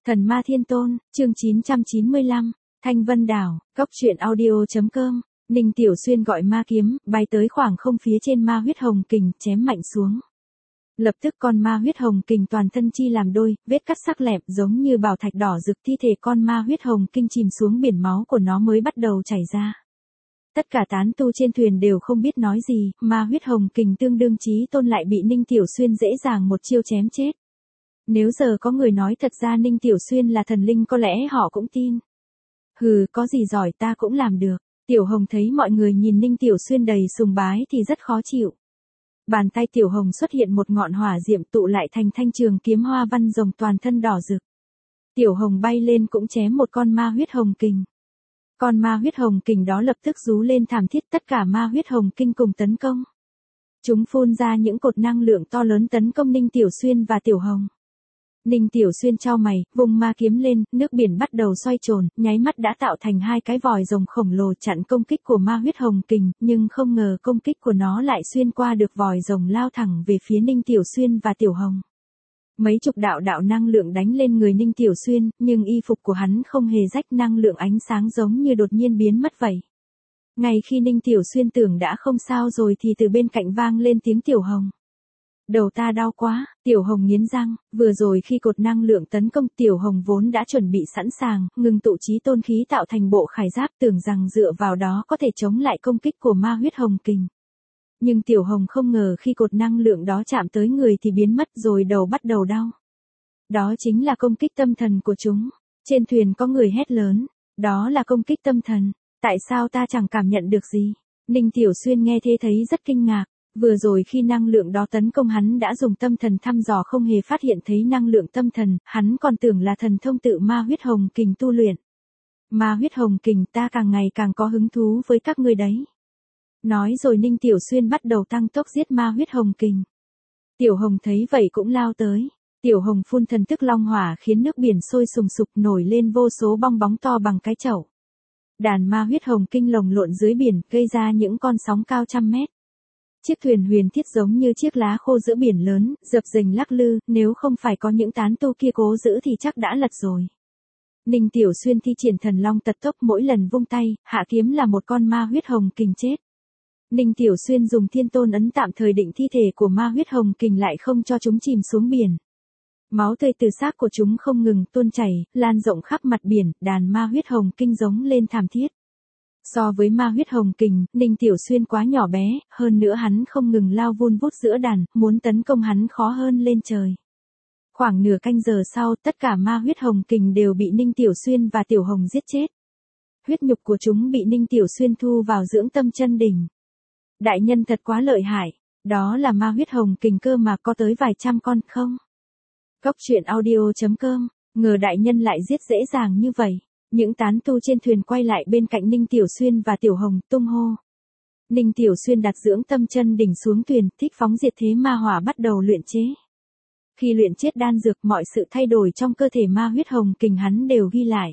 Thần Ma Thiên Tôn, chương 995, Thanh Vân Đảo, Cốc truyện audio.com, Ninh Tiểu Xuyên gọi ma kiếm, bay tới khoảng không phía trên ma huyết hồng kình, chém mạnh xuống. Lập tức con ma huyết hồng kình toàn thân chi làm đôi, vết cắt sắc lẹm giống như bảo thạch đỏ rực, thi thể con ma huyết hồng kinh chìm xuống biển, máu của nó mới bắt đầu chảy ra. Tất cả tán tu trên thuyền đều không biết nói gì, ma huyết hồng kình tương đương chí tôn lại bị Ninh Tiểu Xuyên dễ dàng một chiêu chém chết. Nếu giờ có người nói thật ra Ninh Tiểu Xuyên là thần linh có lẽ họ cũng tin. Hừ, có gì giỏi ta cũng làm được. Tiểu Hồng thấy mọi người nhìn Ninh Tiểu Xuyên đầy sùng bái thì rất khó chịu. Bàn tay Tiểu Hồng xuất hiện một ngọn hỏa diệm tụ lại thành thanh trường kiếm hoa văn rồng toàn thân đỏ rực. Tiểu Hồng bay lên cũng chém một con ma huyết hồng kình. Con ma huyết hồng kình đó lập tức rú lên thảm thiết, tất cả ma huyết hồng kinh cùng tấn công. Chúng phun ra những cột năng lượng to lớn tấn công Ninh Tiểu Xuyên và Tiểu Hồng. Ninh Tiểu Xuyên chau mày, vùng ma kiếm lên, nước biển bắt đầu xoay tròn, nháy mắt đã tạo thành hai cái vòi rồng khổng lồ chặn công kích của ma huyết hồng kình, nhưng không ngờ công kích của nó lại xuyên qua được vòi rồng lao thẳng về phía Ninh Tiểu Xuyên và Tiểu Hồng. Mấy chục đạo năng lượng đánh lên người Ninh Tiểu Xuyên, nhưng y phục của hắn không hề rách, năng lượng ánh sáng giống như đột nhiên biến mất vậy. Ngay khi Ninh Tiểu Xuyên tưởng đã không sao rồi thì từ bên cạnh vang lên tiếng Tiểu Hồng. Đầu ta đau quá, Tiểu Hồng nghiến răng, vừa rồi khi cột năng lượng tấn công Tiểu Hồng vốn đã chuẩn bị sẵn sàng, ngừng tụ chí tôn khí tạo thành bộ khải giáp, tưởng rằng dựa vào đó có thể chống lại công kích của ma huyết hồng kình. Nhưng Tiểu Hồng không ngờ khi cột năng lượng đó chạm tới người thì biến mất rồi đầu bắt đầu đau. Đó chính là công kích tâm thần của chúng. Trên thuyền có người hét lớn, đó là công kích tâm thần, tại sao ta chẳng cảm nhận được gì? Ninh Tiểu Xuyên nghe thế thấy rất kinh ngạc. Vừa rồi khi năng lượng đó tấn công hắn đã dùng tâm thần thăm dò không hề phát hiện thấy năng lượng tâm thần, hắn còn tưởng là thần thông tự ma huyết hồng kình tu luyện. Ma huyết hồng kình, ta càng ngày càng có hứng thú với các ngươi đấy. Nói rồi Ninh Tiểu Xuyên bắt đầu tăng tốc giết ma huyết hồng kình. Tiểu Hồng thấy vậy cũng lao tới. Tiểu Hồng phun thần thức long hỏa khiến nước biển sôi sùng sục nổi lên vô số bong bóng to bằng cái chậu. Đàn ma huyết hồng kinh lồng lộn dưới biển gây ra những con sóng cao trăm mét. Chiếc thuyền huyền thiết giống như chiếc lá khô giữa biển lớn, dập dềnh lắc lư, nếu không phải có những tán tu kia cố giữ thì chắc đã lật rồi. Ninh Tiểu Xuyên thi triển thần long tật tốc, mỗi lần vung tay, hạ kiếm là một con ma huyết hồng kình chết. Ninh Tiểu Xuyên dùng thiên tôn ấn tạm thời định thi thể của ma huyết hồng kình lại không cho chúng chìm xuống biển. Máu tươi từ xác của chúng không ngừng tuôn chảy, lan rộng khắp mặt biển, đàn ma huyết hồng kinh giống lên thảm thiết. So với ma huyết hồng kình, Ninh Tiểu Xuyên quá nhỏ bé, hơn nữa hắn không ngừng lao vun vút giữa đàn, muốn tấn công hắn khó hơn lên trời. Khoảng nửa canh giờ sau, tất cả ma huyết hồng kình đều bị Ninh Tiểu Xuyên và Tiểu Hồng giết chết. Huyết nhục của chúng bị Ninh Tiểu Xuyên thu vào dưỡng tâm chân đỉnh. Đại nhân thật quá lợi hại, đó là ma huyết hồng kình cơ mà, có tới vài trăm con không? Cốc truyện audio.com, ngờ đại nhân lại giết dễ dàng như vậy. Những tán tu trên thuyền quay lại bên cạnh Ninh Tiểu Xuyên và Tiểu Hồng, tung hô. Ninh Tiểu Xuyên đặt dưỡng tâm chân đỉnh xuống thuyền, thích phóng diệt thế ma hỏa bắt đầu luyện chế. Khi luyện chết đan dược, mọi sự thay đổi trong cơ thể ma huyết hồng kình hắn đều ghi lại.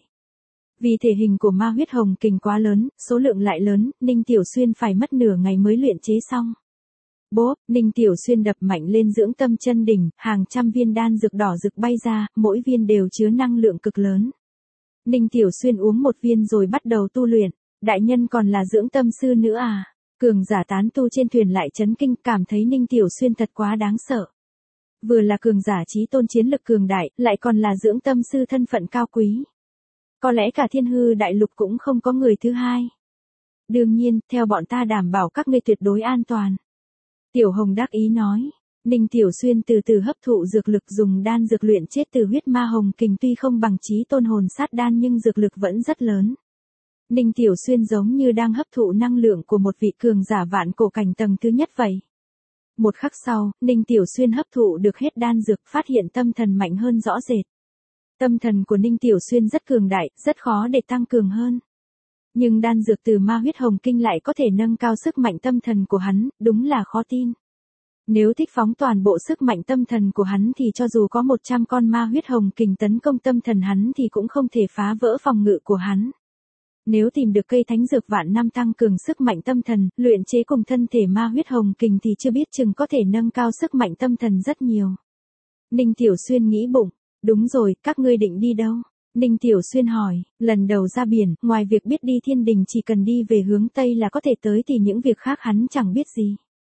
Vì thể hình của ma huyết hồng kình quá lớn, số lượng lại lớn, Ninh Tiểu Xuyên phải mất nửa ngày mới luyện chế xong. Bốp, Ninh Tiểu Xuyên đập mạnh lên dưỡng tâm chân đỉnh, hàng trăm viên đan dược đỏ rực bay ra, mỗi viên đều chứa năng lượng cực lớn. Ninh Tiểu Xuyên uống một viên rồi bắt đầu tu luyện. Đại nhân còn là dưỡng tâm sư nữa à? Cường giả tán tu trên thuyền lại chấn kinh, cảm thấy Ninh Tiểu Xuyên thật quá đáng sợ. Vừa là cường giả chí tôn chiến lực cường đại, lại còn là dưỡng tâm sư thân phận cao quý. Có lẽ cả thiên hư đại lục cũng không có người thứ hai. Đương nhiên, theo bọn ta đảm bảo các ngươi tuyệt đối an toàn. Tiểu Hồng đắc ý nói. Ninh Tiểu Xuyên từ từ hấp thụ dược lực, dùng đan dược luyện chết từ huyết ma hồng kình, tuy không bằng chí tôn hồn sát đan nhưng dược lực vẫn rất lớn. Ninh Tiểu Xuyên giống như đang hấp thụ năng lượng của một vị cường giả vạn cổ cảnh tầng thứ nhất vậy. Một khắc sau, Ninh Tiểu Xuyên hấp thụ được hết đan dược, phát hiện tâm thần mạnh hơn rõ rệt. Tâm thần của Ninh Tiểu Xuyên rất cường đại, rất khó để tăng cường hơn. Nhưng đan dược từ ma huyết hồng kinh lại có thể nâng cao sức mạnh tâm thần của hắn, đúng là khó tin. Nếu thích phóng toàn bộ sức mạnh tâm thần của hắn thì cho dù có 100 con ma huyết hồng kình tấn công tâm thần hắn thì cũng không thể phá vỡ phòng ngự của hắn. Nếu tìm được cây thánh dược vạn năm tăng cường sức mạnh tâm thần, luyện chế cùng thân thể ma huyết hồng kình thì chưa biết chừng có thể nâng cao sức mạnh tâm thần rất nhiều. Ninh Tiểu Xuyên nghĩ bụng, Đúng rồi, các ngươi định đi đâu? Ninh Tiểu Xuyên hỏi, lần đầu ra biển, ngoài việc biết đi thiên đình chỉ cần đi về hướng Tây là có thể tới thì những việc khác hắn chẳng biết gì.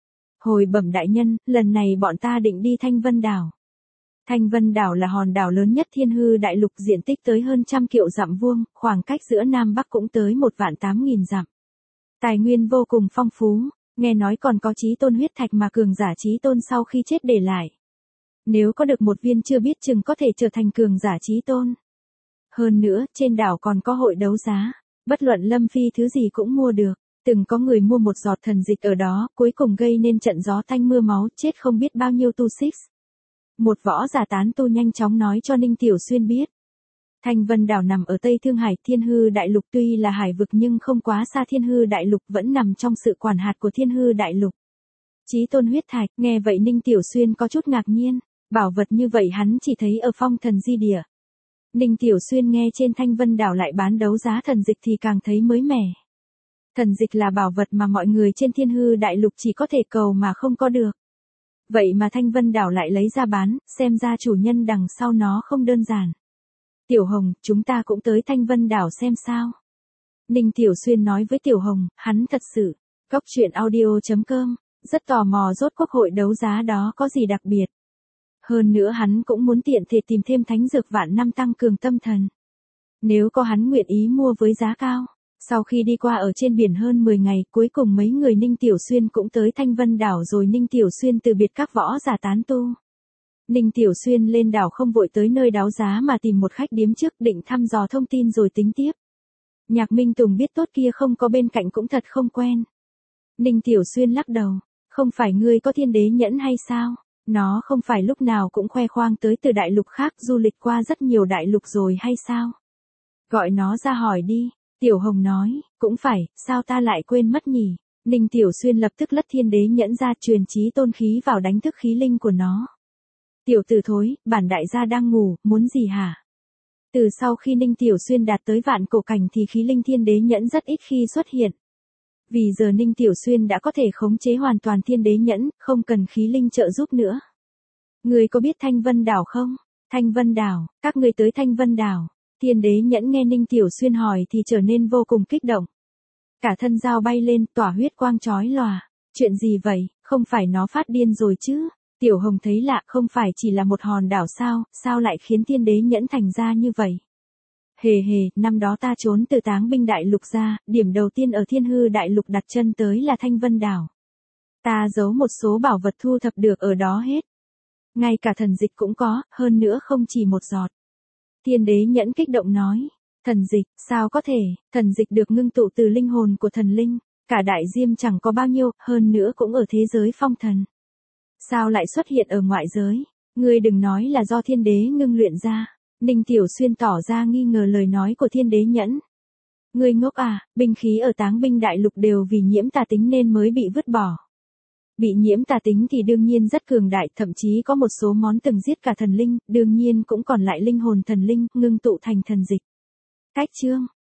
Hồi bẩm đại nhân, lần này bọn ta định đi Thanh Vân Đảo. Thanh Vân Đảo là hòn đảo lớn nhất Thiên Hư Đại Lục, diện tích tới hơn 100 triệu dặm vuông, khoảng cách giữa Nam Bắc cũng tới 1.800.000 dặm. Tài nguyên vô cùng phong phú, nghe nói còn có Chí Tôn huyết thạch mà cường giả Chí Tôn sau khi chết để lại. Nếu có được một viên chưa biết chừng có thể trở thành cường giả Chí Tôn. Hơn nữa, trên đảo còn có hội đấu giá, bất luận Lâm Phi thứ gì cũng mua được. Từng có người mua một giọt thần dịch ở đó, cuối cùng gây nên trận gió tanh mưa máu, chết không biết bao nhiêu tu sĩ. Một võ giả tán tu nhanh chóng nói cho Ninh Tiểu Xuyên biết. Thanh Vân Đảo nằm ở Tây Thương Hải, Thiên Hư Đại Lục tuy là hải vực nhưng không quá xa, Thiên Hư Đại Lục vẫn nằm trong sự quản hạt của Thiên Hư Đại Lục. Chí Tôn huyết thạch, nghe vậy Ninh Tiểu Xuyên có chút ngạc nhiên, bảo vật như vậy hắn chỉ thấy ở Phong Thần Di Địa. Ninh Tiểu Xuyên nghe trên Thanh Vân Đảo lại bán đấu giá thần dịch thì càng thấy mới mẻ. Thần dịch là bảo vật mà mọi người trên Thiên Hư Đại Lục chỉ có thể cầu mà không có được. Vậy mà Thanh Vân Đảo lại lấy ra bán, xem ra chủ nhân đằng sau nó không đơn giản. Tiểu Hồng, chúng ta cũng tới Thanh Vân Đảo xem sao. Ninh Tiểu Xuyên nói với Tiểu Hồng, hắn thật sự, Cóc Truyện Audio.com, rất tò mò rốt cuộc hội đấu giá đó có gì đặc biệt. Hơn nữa hắn cũng muốn tiện thể tìm thêm thánh dược vạn năm tăng cường tâm thần. Nếu có hắn nguyện ý mua với giá cao. Sau khi đi qua ở trên biển hơn 10 ngày, cuối cùng mấy người Ninh Tiểu Xuyên cũng tới Thanh Vân Đảo rồi. Ninh Tiểu Xuyên từ biệt các võ giả tán tu. Ninh Tiểu Xuyên lên đảo không vội tới nơi đấu giá mà tìm một khách điếm trước, định thăm dò thông tin rồi tính tiếp. Nhạc Minh Tùng biết tốt kia không có bên cạnh cũng thật không quen. Ninh Tiểu Xuyên lắc đầu, không phải ngươi có thiên đế nhẫn hay sao? Nó không phải lúc nào cũng khoe khoang tới từ đại lục khác, du lịch qua rất nhiều đại lục rồi hay sao? Gọi nó ra hỏi đi. Tiểu Hồng nói, cũng phải, sao ta lại quên mất nhỉ? Ninh Tiểu Xuyên lập tức lất thiên đế nhẫn ra, truyền Chí Tôn khí vào đánh thức khí linh của nó. Tiểu tử thối, bản đại gia đang ngủ, muốn gì hả? Từ sau khi Ninh Tiểu Xuyên đạt tới vạn cổ cảnh thì khí linh thiên đế nhẫn rất ít khi xuất hiện. Vì giờ Ninh Tiểu Xuyên đã có thể khống chế hoàn toàn thiên đế nhẫn, không cần khí linh trợ giúp nữa. Người có biết Thanh Vân Đảo không? Thanh Vân Đảo, các người tới Thanh Vân Đảo. Thiên đế nhẫn nghe Ninh Tiểu Xuyên hỏi thì trở nên vô cùng kích động. Cả thân dao bay lên, tỏa huyết quang chói lòa. Chuyện gì vậy, không phải nó phát điên rồi chứ? Tiểu Hồng thấy lạ, không phải chỉ là một hòn đảo sao lại khiến thiên đế nhẫn thành ra như vậy? Hề hề, năm đó ta trốn từ Táng Binh Đại Lục ra, điểm đầu tiên ở Thiên Hư Đại Lục đặt chân tới là Thanh Vân Đảo. Ta giấu một số bảo vật thu thập được ở đó hết. Ngay cả thần dịch cũng có, hơn nữa không chỉ một giọt. Thiên đế nhẫn kích động nói, thần dịch, sao có thể, thần dịch được ngưng tụ từ linh hồn của thần linh, cả đại diêm chẳng có bao nhiêu, hơn nữa cũng ở thế giới phong thần. Sao lại xuất hiện ở ngoại giới, ngươi đừng nói là do thiên đế ngưng luyện ra. Ninh Tiểu Xuyên tỏ ra nghi ngờ lời nói của thiên đế nhẫn. Ngươi ngốc à, binh khí ở Táng Binh Đại Lục đều vì nhiễm tà tính nên mới bị vứt bỏ. Bị nhiễm tà tính thì đương nhiên rất cường đại, thậm chí có một số món từng giết cả thần linh, đương nhiên cũng còn lại linh hồn thần linh, ngưng tụ thành thần dịch. Cách chương